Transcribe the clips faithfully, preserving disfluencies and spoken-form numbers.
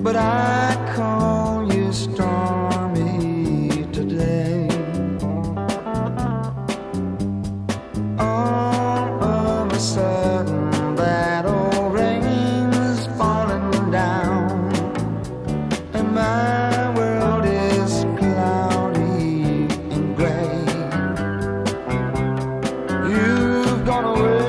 but I call you stormy today. All of a sudden that old rain's falling down, and my world is cloudy and gray. You've gone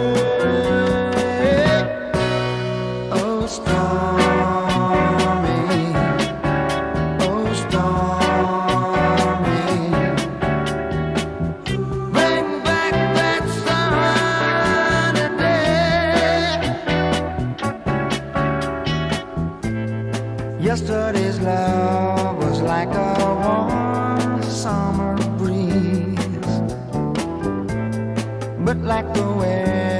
away, oh stormy, oh stormy. Bring back that sunny day. Yesterday's love was like a warm summer breeze, but like the wind